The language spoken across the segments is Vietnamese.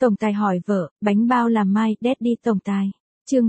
Tổng tài hỏi vợ, bánh bao làm mai, Daddy tổng tài. Chương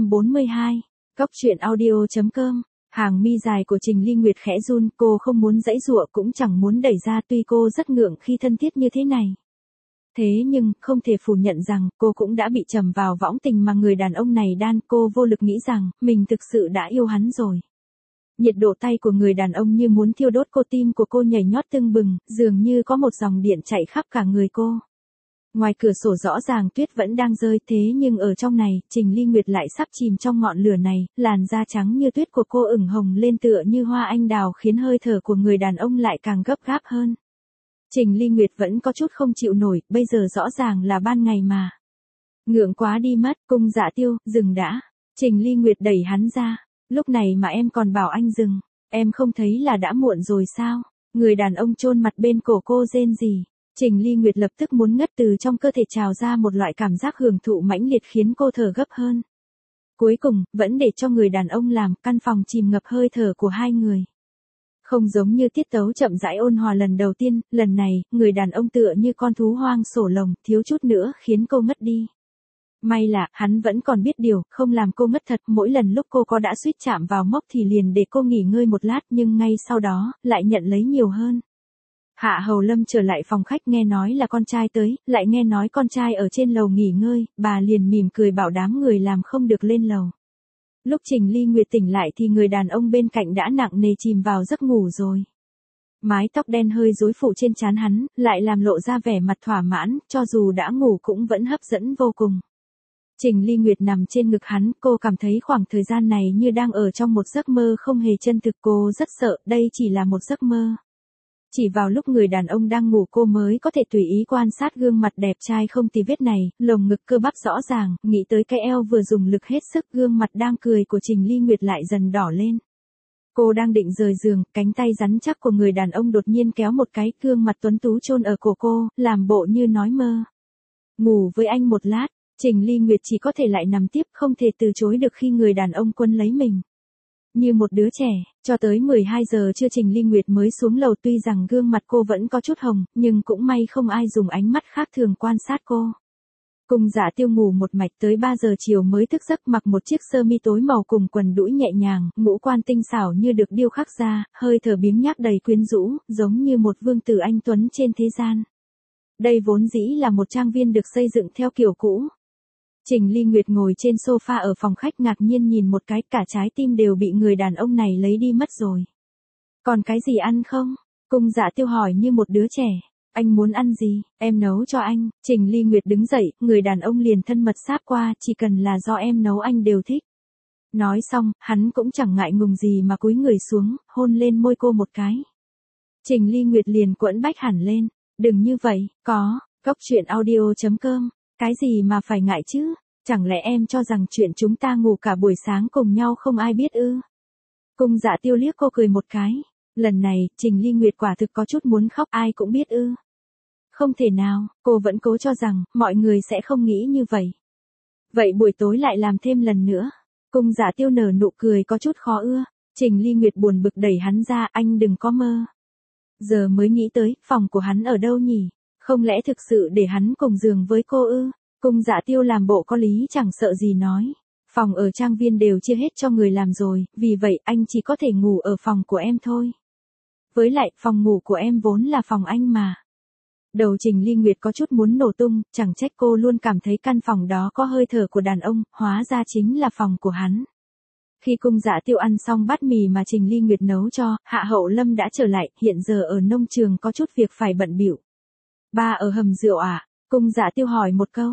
342. Góc truyện audio.com. Hàng mi dài của Trình Ly Nguyệt khẽ run, cô không muốn giãy giụa cũng chẳng muốn đẩy ra, tuy cô rất ngượng khi thân thiết như thế này. Thế nhưng, không thể phủ nhận rằng, cô cũng đã bị trầm vào võng tình mà người đàn ông này đan, cô vô lực nghĩ rằng, mình thực sự đã yêu hắn rồi. Nhiệt độ tay của người đàn ông như muốn thiêu đốt cô, tim của cô nhảy nhót tưng bừng, dường như có một dòng điện chạy khắp cả người cô. Ngoài cửa sổ rõ ràng tuyết vẫn đang rơi, thế nhưng ở trong này, Trình Ly Nguyệt lại sắp chìm trong ngọn lửa này, làn da trắng như tuyết của cô ửng hồng lên tựa như hoa anh đào khiến hơi thở của người đàn ông lại càng gấp gáp hơn. Trình Ly Nguyệt vẫn có chút không chịu nổi, bây giờ rõ ràng là ban ngày mà. Ngượng quá đi mất, Cung Dạ Tiêu, dừng đã. Trình Ly Nguyệt đẩy hắn ra. Lúc này mà em còn bảo anh dừng, em không thấy là đã muộn rồi sao? Người đàn ông chôn mặt bên cổ cô rên rỉ. Trình Ly Nguyệt lập tức muốn ngất, từ trong cơ thể trào ra một loại cảm giác hưởng thụ mãnh liệt khiến cô thở gấp hơn. Cuối cùng, vẫn để cho người đàn ông làm, căn phòng chìm ngập hơi thở của hai người. Không giống như tiết tấu chậm rãi ôn hòa lần đầu tiên, lần này, người đàn ông tựa như con thú hoang sổ lồng, thiếu chút nữa khiến cô ngất đi. May là, hắn vẫn còn biết điều, không làm cô ngất thật, mỗi lần lúc cô có đã suýt chạm vào mốc thì liền để cô nghỉ ngơi một lát, nhưng ngay sau đó, lại nhận lấy nhiều hơn. Hạ Hầu Lâm trở lại phòng khách nghe nói là con trai tới, lại nghe nói con trai ở trên lầu nghỉ ngơi, bà liền mỉm cười bảo đám người làm không được lên lầu. Lúc Trình Ly Nguyệt tỉnh lại thì người đàn ông bên cạnh đã nặng nề chìm vào giấc ngủ rồi. Mái tóc đen hơi rối phủ trên trán hắn, lại làm lộ ra vẻ mặt thỏa mãn, cho dù đã ngủ cũng vẫn hấp dẫn vô cùng. Trình Ly Nguyệt nằm trên ngực hắn, cô cảm thấy khoảng thời gian này như đang ở trong một giấc mơ không hề chân thực, cô rất sợ đây chỉ là một giấc mơ. Chỉ vào lúc người đàn ông đang ngủ cô mới có thể tùy ý quan sát gương mặt đẹp trai không tì vết này, lồng ngực cơ bắp rõ ràng, nghĩ tới cái eo vừa dùng lực hết sức, gương mặt đang cười của Trình Ly Nguyệt lại dần đỏ lên. Cô đang định rời giường, cánh tay rắn chắc của người đàn ông đột nhiên kéo một cái, gương mặt tuấn tú chôn ở cổ cô, làm bộ như nói mơ. Ngủ với anh một lát, Trình Ly Nguyệt chỉ có thể lại nằm tiếp, không thể từ chối được khi người đàn ông quấn lấy mình. Như một đứa trẻ, cho tới 12 giờ trưa Trình Ly Nguyệt mới xuống lầu, tuy rằng gương mặt cô vẫn có chút hồng, nhưng cũng may không ai dùng ánh mắt khác thường quan sát cô. Cung Dạ Tiêu ngủ một mạch tới 3 giờ chiều mới thức giấc, mặc một chiếc sơ mi tối màu cùng quần đũi nhẹ nhàng, ngũ quan tinh xảo như được điêu khắc ra, hơi thở biếng nhác đầy quyến rũ, giống như một vương tử anh tuấn trên thế gian. Đây vốn dĩ là một trang viên được xây dựng theo kiểu cũ. Trình Ly Nguyệt ngồi trên sofa ở phòng khách ngạc nhiên nhìn một cái, cả trái tim đều bị người đàn ông này lấy đi mất rồi. Còn cái gì ăn không? Cung Dạ Tiêu hỏi như một đứa trẻ. Anh muốn ăn gì, em nấu cho anh. Trình Ly Nguyệt đứng dậy, người đàn ông liền thân mật sáp qua, chỉ cần là do em nấu anh đều thích. Nói xong, hắn cũng chẳng ngại ngùng gì mà cúi người xuống, hôn lên môi cô một cái. Trình Ly Nguyệt liền quẫn bách hẳn lên. Đừng như vậy, góc truyện audio.com. Cái gì mà phải ngại chứ? Chẳng lẽ em cho rằng chuyện chúng ta ngủ cả buổi sáng cùng nhau không ai biết ư? Cung Dạ Tiêu liếc cô cười một cái. Lần này, Trình Ly Nguyệt quả thực có chút muốn khóc, ai cũng biết ư? Không thể nào, cô vẫn cố cho rằng, mọi người sẽ không nghĩ như vậy. Vậy buổi tối lại làm thêm lần nữa. Cung Dạ Tiêu nở nụ cười có chút khó ưa. Trình Ly Nguyệt buồn bực đẩy hắn ra, anh đừng có mơ. Giờ mới nghĩ tới, phòng của hắn ở đâu nhỉ? Không lẽ thực sự để hắn cùng giường với cô ư? Cung Dạ Tiêu làm bộ có lý chẳng sợ gì nói. Phòng ở trang viên đều chia hết cho người làm rồi, vì vậy anh chỉ có thể ngủ ở phòng của em thôi. Với lại, phòng ngủ của em vốn là phòng anh mà. Đầu Trình Ly Nguyệt có chút muốn nổ tung, chẳng trách cô luôn cảm thấy căn phòng đó có hơi thở của đàn ông, hóa ra chính là phòng của hắn. Khi Cung Dạ Tiêu ăn xong bát mì mà Trình Ly Nguyệt nấu cho, Hạ Hậu Lâm đã trở lại, hiện giờ ở nông trường có chút việc phải bận bịu. Ba ở hầm rượu à? Cung Dạ Tiêu hỏi một câu.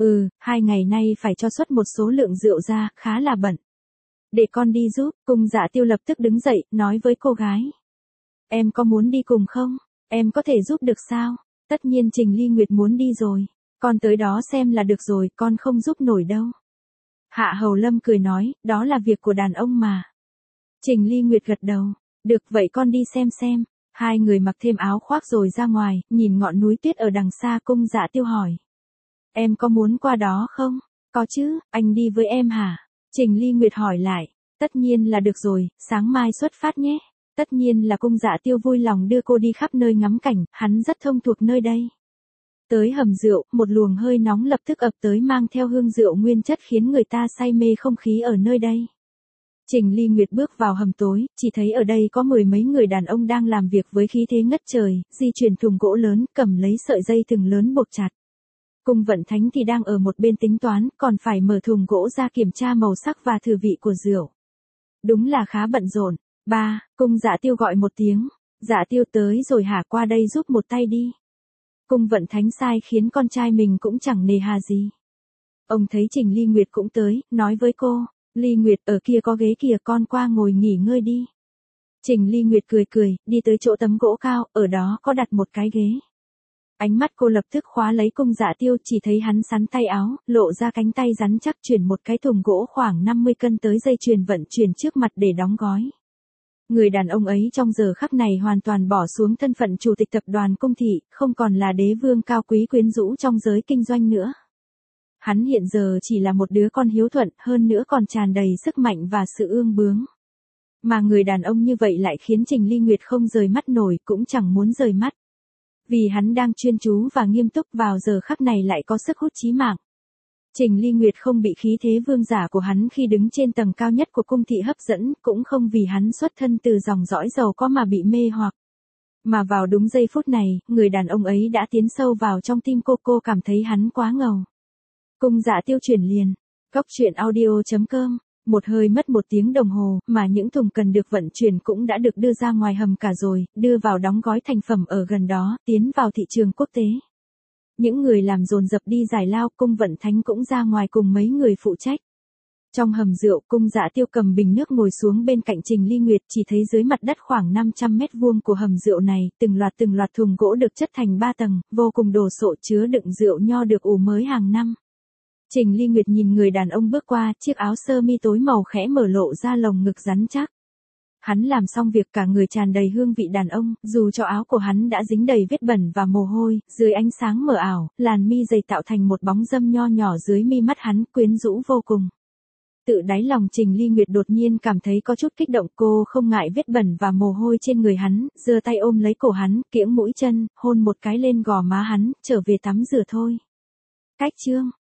2 ngày nay phải cho xuất một số lượng rượu ra, khá là bận. Để con đi giúp. Cung Dạ Tiêu lập tức đứng dậy, nói với cô gái. Em có muốn đi cùng không? Em có thể giúp được sao? Tất nhiên Trình Ly Nguyệt muốn đi rồi. Con tới đó xem là được rồi, con không giúp nổi đâu. Hạ Hầu Lâm cười nói, đó là việc của đàn ông mà. Trình Ly Nguyệt gật đầu. Được vậy con đi xem. Hai người mặc thêm áo khoác rồi ra ngoài, nhìn ngọn núi tuyết ở đằng xa. Cung Dạ Tiêu hỏi. Em có muốn qua đó không? Có chứ, anh đi với em hả? Trình Ly Nguyệt hỏi lại. Tất nhiên là được rồi, sáng mai xuất phát nhé. Tất nhiên là Cung Dạ Tiêu vui lòng đưa cô đi khắp nơi ngắm cảnh, hắn rất thông thuộc nơi đây. Tới hầm rượu, một luồng hơi nóng lập tức ập tới mang theo hương rượu nguyên chất khiến người ta say mê không khí ở nơi đây. Trình Ly Nguyệt bước vào hầm tối, chỉ thấy ở đây có 10 mấy người đàn ông đang làm việc với khí thế ngất trời, di chuyển thùng gỗ lớn, cầm lấy sợi dây thừng lớn buộc chặt. Cung Vận Thánh thì đang ở một bên tính toán, còn phải mở thùng gỗ ra kiểm tra màu sắc và thử vị của rượu. Đúng là khá bận rộn. Ba, Cung Dạ Tiêu gọi một tiếng. Dạ Tiêu tới rồi hả, qua đây giúp một tay đi. Cung Vận Thánh sai khiến con trai mình cũng chẳng nề hà gì. Ông thấy Trình Ly Nguyệt cũng tới, nói với cô, Ly Nguyệt ở kia có ghế kìa, con qua ngồi nghỉ ngơi đi. Trình Ly Nguyệt cười cười, đi tới chỗ tấm gỗ cao, ở đó có đặt một cái ghế. Ánh mắt cô lập tức khóa lấy Cung Dạ Tiêu, chỉ thấy hắn xắn tay áo, lộ ra cánh tay rắn chắc chuyển một cái thùng gỗ khoảng 50 cân tới dây chuyền vận chuyển trước mặt để đóng gói. Người đàn ông ấy trong giờ khắc này hoàn toàn bỏ xuống thân phận chủ tịch tập đoàn Cung thị, không còn là đế vương cao quý quyến rũ trong giới kinh doanh nữa. Hắn hiện giờ chỉ là một đứa con hiếu thuận, hơn nữa còn tràn đầy sức mạnh và sự ương bướng. Mà người đàn ông như vậy lại khiến Trình Ly Nguyệt không rời mắt nổi, cũng chẳng muốn rời mắt. Vì hắn đang chuyên chú và nghiêm túc, vào giờ khắc này lại có sức hút chí mạng. Trình Ly Nguyệt không bị khí thế vương giả của hắn khi đứng trên tầng cao nhất của cung thị hấp dẫn, cũng không vì hắn xuất thân từ dòng dõi giàu có mà bị mê hoặc. Mà vào đúng giây phút này, người đàn ông ấy đã tiến sâu vào trong tim cô cảm thấy hắn quá ngầu. Cung Dạ Tiêu chuyển liền. Cóc truyện audio.com. Một hơi mất 1 tiếng đồng hồ, mà những thùng cần được vận chuyển cũng đã được đưa ra ngoài hầm cả rồi, đưa vào đóng gói thành phẩm ở gần đó, tiến vào thị trường quốc tế. Những người làm dồn dập đi giải lao, Cung Vận Thánh cũng ra ngoài cùng mấy người phụ trách. Trong hầm rượu, Cung Dạ Tiêu cầm bình nước ngồi xuống bên cạnh Trình Ly Nguyệt, chỉ thấy dưới mặt đất khoảng 500 mét vuông của hầm rượu này, từng loạt thùng gỗ được chất thành 3 tầng, vô cùng đồ sộ chứa đựng rượu nho được ủ mới hàng năm. Trình Ly Nguyệt nhìn người đàn ông bước qua, chiếc áo sơ mi tối màu khẽ mở lộ ra lồng ngực rắn chắc. Hắn làm xong việc cả người tràn đầy hương vị đàn ông, dù cho áo của hắn đã dính đầy vết bẩn và mồ hôi, dưới ánh sáng mờ ảo, làn mi dày tạo thành một bóng râm nho nhỏ dưới mi mắt hắn, quyến rũ vô cùng. Tự đáy lòng Trình Ly Nguyệt đột nhiên cảm thấy có chút kích động, cô không ngại vết bẩn và mồ hôi trên người hắn, giơ tay ôm lấy cổ hắn, kiễng mũi chân, hôn một cái lên gò má hắn, trở về tắm rửa thôi. Cách chương